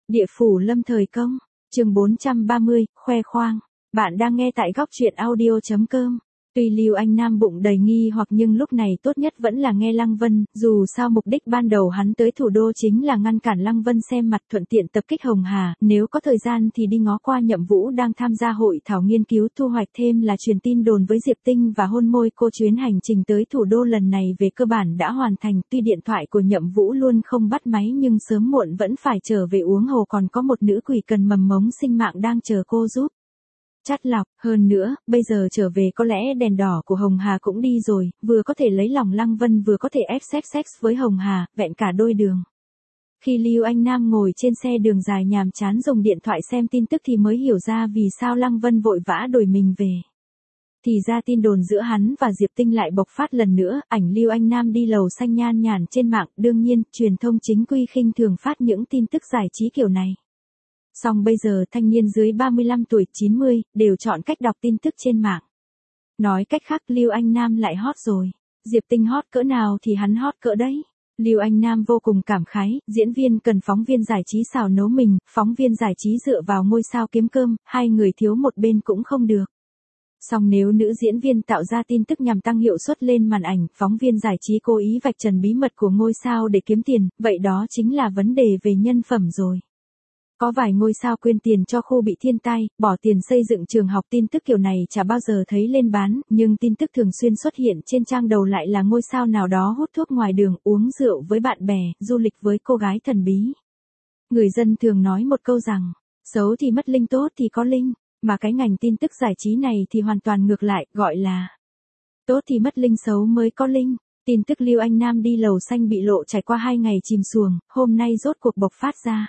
Địa phủ lâm thời công, chương 430, khoe khoang. Bạn đang nghe tại góc truyện audio.com. Tuy Lưu Anh Nam bụng đầy nghi hoặc nhưng lúc này tốt nhất vẫn là nghe Lăng Vân, dù sao mục đích ban đầu hắn tới thủ đô chính là ngăn cản Lăng Vân xem mặt thuận tiện tập kích Hồng Hà, nếu có thời gian thì đi ngó qua Nhậm Vũ đang tham gia hội thảo nghiên cứu thu hoạch thêm là truyền tin đồn với Diệp Tinh và hôn môi cô. Chuyến hành trình tới thủ đô lần này về cơ bản đã hoàn thành, tuy điện thoại của Nhậm Vũ luôn không bắt máy nhưng sớm muộn vẫn phải trở về uống hồ, còn có một nữ quỷ cần mầm mống sinh mạng đang chờ cô giúp chắt lọc. Hơn nữa, bây giờ trở về có lẽ đèn đỏ của Hồng Hà cũng đi rồi, vừa có thể lấy lòng Lăng Vân vừa có thể ép sex với Hồng Hà, vẹn cả đôi đường. Khi Lưu Anh Nam ngồi trên xe đường dài nhàm chán dùng điện thoại xem tin tức thì mới hiểu ra vì sao Lăng Vân vội vã đuổi mình về. Thì ra tin đồn giữa hắn và Diệp Tinh lại bộc phát lần nữa, ảnh Lưu Anh Nam đi lầu xanh nhan nhản trên mạng, đương nhiên, truyền thông chính quy khinh thường phát những tin tức giải trí kiểu này. Song bây giờ thanh niên dưới 35 tuổi 90 đều chọn cách đọc tin tức trên mạng. Nói cách khác Lưu Anh Nam lại hot rồi. Diệp Tinh hot cỡ nào thì hắn hot cỡ đấy. Lưu Anh Nam vô cùng cảm khái, diễn viên cần phóng viên giải trí xào nấu mình, phóng viên giải trí dựa vào ngôi sao kiếm cơm, hai người thiếu một bên cũng không được. Song nếu nữ diễn viên tạo ra tin tức nhằm tăng hiệu suất lên màn ảnh, phóng viên giải trí cố ý vạch trần bí mật của ngôi sao để kiếm tiền, vậy đó chính là vấn đề về nhân phẩm rồi. Có vài ngôi sao quyên tiền cho khu bị thiên tai, bỏ tiền xây dựng trường học, tin tức kiểu này chả bao giờ thấy lên bán, nhưng tin tức thường xuyên xuất hiện trên trang đầu lại là ngôi sao nào đó hút thuốc ngoài đường, uống rượu với bạn bè, du lịch với cô gái thần bí. Người dân thường nói một câu rằng, xấu thì mất linh, tốt thì có linh, mà cái ngành tin tức giải trí này thì hoàn toàn ngược lại, gọi là tốt thì mất linh, xấu mới có linh. Tin tức Lưu Anh Nam đi lầu xanh bị lộ trải qua 2 ngày chìm xuồng, hôm nay rốt cuộc bộc phát ra.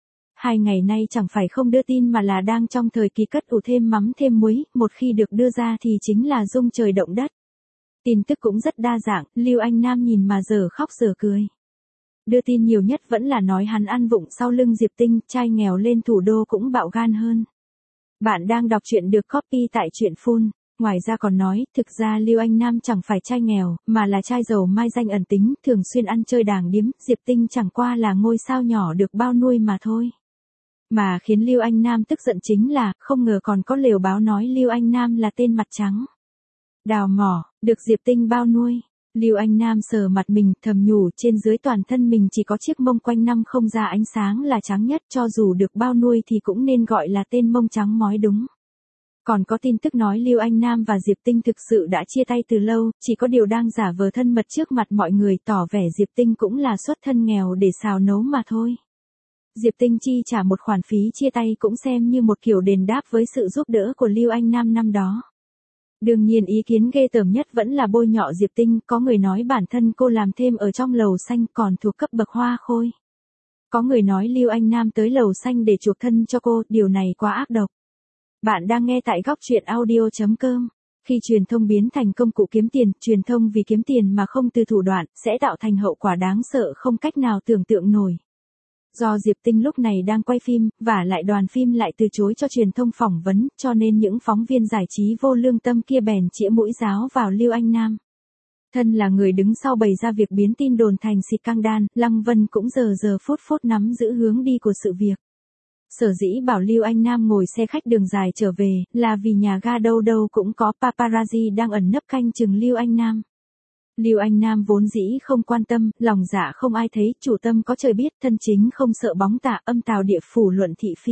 2 ngày nay chẳng phải không đưa tin mà là đang trong thời kỳ cất ủ thêm mắm thêm muối, một khi được đưa ra thì chính là rung trời động đất. Tin tức cũng rất đa dạng, Lưu Anh Nam nhìn mà dở khóc dở cười. Đưa tin nhiều nhất vẫn là nói hắn ăn vụng sau lưng Diệp Tinh, trai nghèo lên thủ đô cũng bạo gan hơn. Bạn đang đọc truyện được copy tại truyện Full. Ngoài ra còn nói, thực ra Lưu Anh Nam chẳng phải trai nghèo, mà là trai giàu mai danh ẩn tính, thường xuyên ăn chơi đàng điếm, Diệp Tinh chẳng qua là ngôi sao nhỏ được bao nuôi mà thôi. Mà khiến Lưu Anh Nam tức giận chính là, không ngờ còn có lều báo nói Lưu Anh Nam là tên mặt trắng. Đào mỏ, được Diệp Tinh bao nuôi. Lưu Anh Nam sờ mặt mình, thầm nhủ, trên dưới toàn thân mình chỉ có chiếc mông quanh năm không ra ánh sáng là trắng nhất, cho dù được bao nuôi thì cũng nên gọi là tên mông trắng mói đúng. Còn có tin tức nói Lưu Anh Nam và Diệp Tinh thực sự đã chia tay từ lâu, chỉ có điều đang giả vờ thân mật trước mặt mọi người, tỏ vẻ Diệp Tinh cũng là xuất thân nghèo để xào nấu mà thôi. Diệp Tinh chi trả một khoản phí chia tay cũng xem như một kiểu đền đáp với sự giúp đỡ của Lưu Anh Nam năm đó. Đương nhiên ý kiến ghê tởm nhất vẫn là bôi nhọ Diệp Tinh, có người nói bản thân cô làm thêm ở trong lầu xanh còn thuộc cấp bậc hoa khôi. Có người nói Lưu Anh Nam tới lầu xanh để chuộc thân cho cô, điều này quá ác độc. Bạn đang nghe tại góc truyện audio.com. Khi truyền thông biến thành công cụ kiếm tiền, truyền thông vì kiếm tiền mà không từ thủ đoạn, sẽ tạo thành hậu quả đáng sợ không cách nào tưởng tượng nổi. Do Diệp Tinh lúc này đang quay phim, và lại đoàn phim lại từ chối cho truyền thông phỏng vấn, cho nên những phóng viên giải trí vô lương tâm kia bèn chĩa mũi giáo vào Lưu Anh Nam. Thân là người đứng sau bày ra việc biến tin đồn thành xịt căng đan, Lăng Vân cũng giờ phút nắm giữ hướng đi của sự việc. Sở dĩ bảo Lưu Anh Nam ngồi xe khách đường dài trở về, là vì nhà ga đâu đâu cũng có paparazzi đang ẩn nấp canh chừng Lưu Anh Nam. Lưu Anh Nam vốn dĩ không quan tâm, lòng dạ không ai thấy, chủ tâm có trời biết, thân chính không sợ bóng tà, âm tào địa phủ luận thị phi.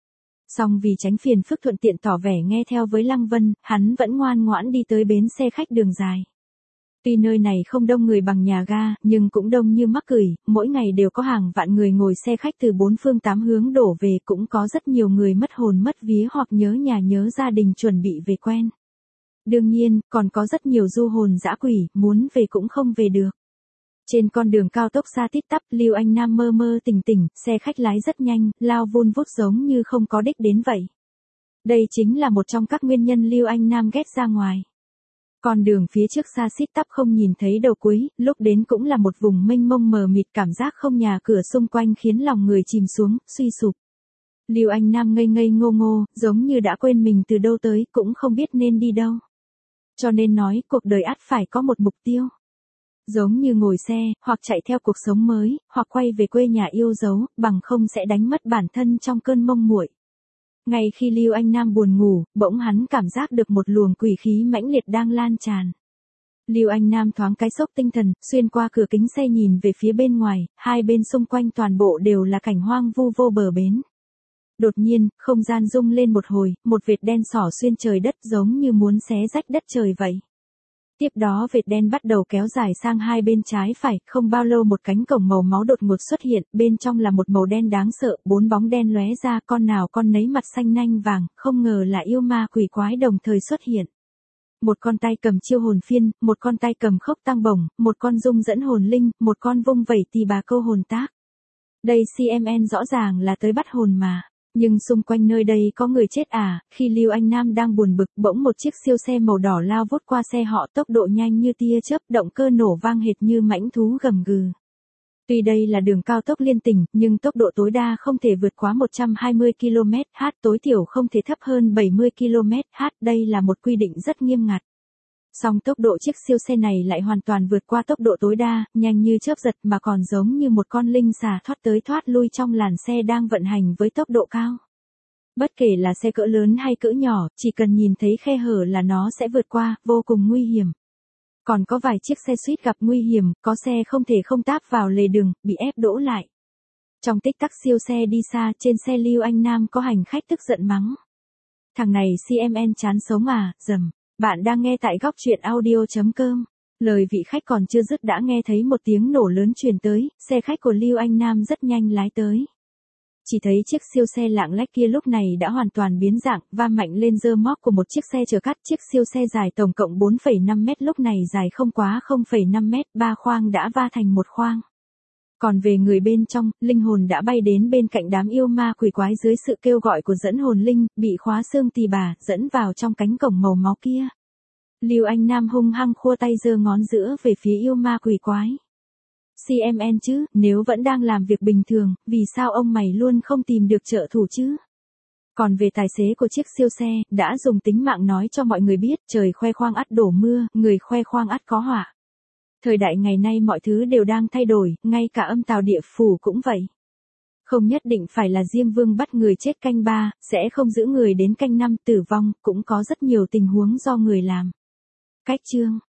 Song vì tránh phiền phức thuận tiện tỏ vẻ nghe theo với Lăng Vân, hắn vẫn ngoan ngoãn đi tới bến xe khách đường dài. Tuy nơi này không đông người bằng nhà ga, nhưng cũng đông như mắc cười, mỗi ngày đều có hàng vạn người ngồi xe khách từ 4 phương 8 hướng đổ về, cũng có rất nhiều người mất hồn mất vía hoặc nhớ nhà nhớ gia đình chuẩn bị về quen. Đương nhiên, còn có rất nhiều du hồn dã quỷ, muốn về cũng không về được. Trên con đường cao tốc xa tít tắp, Lưu Anh Nam mơ mơ tỉnh tỉnh, xe khách lái rất nhanh, lao vun vút giống như không có đích đến vậy. Đây chính là một trong các nguyên nhân Lưu Anh Nam ghét ra ngoài. Con đường phía trước xa xít tắp không nhìn thấy đầu cuối, lúc đến cũng là một vùng mênh mông mờ mịt, cảm giác không nhà cửa xung quanh khiến lòng người chìm xuống, suy sụp. Lưu Anh Nam ngây ngây ngô ngô, giống như đã quên mình từ đâu tới, cũng không biết nên đi đâu. Cho nên nói, cuộc đời ắt phải có một mục tiêu. Giống như ngồi xe, hoặc chạy theo cuộc sống mới, hoặc quay về quê nhà yêu dấu, bằng không sẽ đánh mất bản thân trong cơn mông muội. Ngay khi Lưu Anh Nam buồn ngủ, bỗng hắn cảm giác được một luồng quỷ khí mãnh liệt đang lan tràn. Lưu Anh Nam thoáng cái sốc tinh thần, xuyên qua cửa kính xe nhìn về phía bên ngoài, hai bên xung quanh toàn bộ đều là cảnh hoang vu vô bờ bến. Đột nhiên, không gian rung lên một hồi, một vệt đen xỏ xuyên trời đất giống như muốn xé rách đất trời vậy. Tiếp đó vệt đen bắt đầu kéo dài sang hai bên trái phải, không bao lâu một cánh cổng màu máu đột ngột xuất hiện, bên trong là một màu đen đáng sợ, bốn bóng đen lóe ra, con nào con nấy mặt xanh nanh vàng, không ngờ là yêu ma quỷ quái đồng thời xuất hiện. Một con tay cầm chiêu hồn phiên, một con tay cầm khốc tăng bổng, một con dung dẫn hồn linh, một con vung vẩy tỳ bà câu hồn tác. Đây CMN rõ ràng là tới bắt hồn mà. Nhưng xung quanh nơi đây có người chết à, khi Lưu Anh Nam đang buồn bực, bỗng một chiếc siêu xe màu đỏ lao vút qua xe họ, tốc độ nhanh như tia chớp, động cơ nổ vang hệt như mãnh thú gầm gừ. Tuy đây là đường cao tốc liên tỉnh, nhưng tốc độ tối đa không thể vượt quá 120 km/h, tối thiểu không thể thấp hơn 70 km/h, đây là một quy định rất nghiêm ngặt. Song tốc độ chiếc siêu xe này lại hoàn toàn vượt qua tốc độ tối đa, nhanh như chớp giật mà còn giống như một con linh xà thoát tới thoát lui trong làn xe đang vận hành với tốc độ cao. Bất kể là xe cỡ lớn hay cỡ nhỏ, chỉ cần nhìn thấy khe hở là nó sẽ vượt qua, vô cùng nguy hiểm. Còn có vài chiếc xe suýt gặp nguy hiểm, có xe không thể không táp vào lề đường, bị ép đỗ lại. Trong tích tắc siêu xe đi xa, trên xe Lưu Anh Nam có hành khách tức giận mắng. Thằng này CMN chán sống à, dầm. Bạn đang nghe tại góc truyện audio.com. Lời vị khách còn chưa dứt đã nghe thấy một tiếng nổ lớn truyền tới, xe khách của Lưu Anh Nam rất nhanh lái tới. Chỉ thấy chiếc siêu xe lạng lách kia lúc này đã hoàn toàn biến dạng, va mạnh lên rơ móc của một chiếc xe chở cát. Chiếc siêu xe dài tổng cộng 4,5 mét lúc này dài không quá 0,5 mét, 3 khoang đã va thành một khoang. Còn về người bên trong, linh hồn đã bay đến bên cạnh đám yêu ma quỷ quái dưới sự kêu gọi của dẫn hồn linh, bị khóa xương tỳ bà, dẫn vào trong cánh cổng màu máu kia. Lưu Anh Nam hung hăng khua tay giơ ngón giữa về phía yêu ma quỷ quái. CMN chứ, nếu vẫn đang làm việc bình thường, vì sao ông mày luôn không tìm được trợ thủ chứ? Còn về tài xế của chiếc siêu xe, đã dùng tính mạng nói cho mọi người biết, trời khoe khoang ắt đổ mưa, người khoe khoang ắt có họa. Thời đại ngày nay mọi thứ đều đang thay đổi, ngay cả âm tào địa phủ cũng vậy. Không nhất định phải là Diêm Vương bắt người chết canh 3, sẽ không giữ người đến canh 5 tử vong, cũng có rất nhiều tình huống do người làm. Cách chương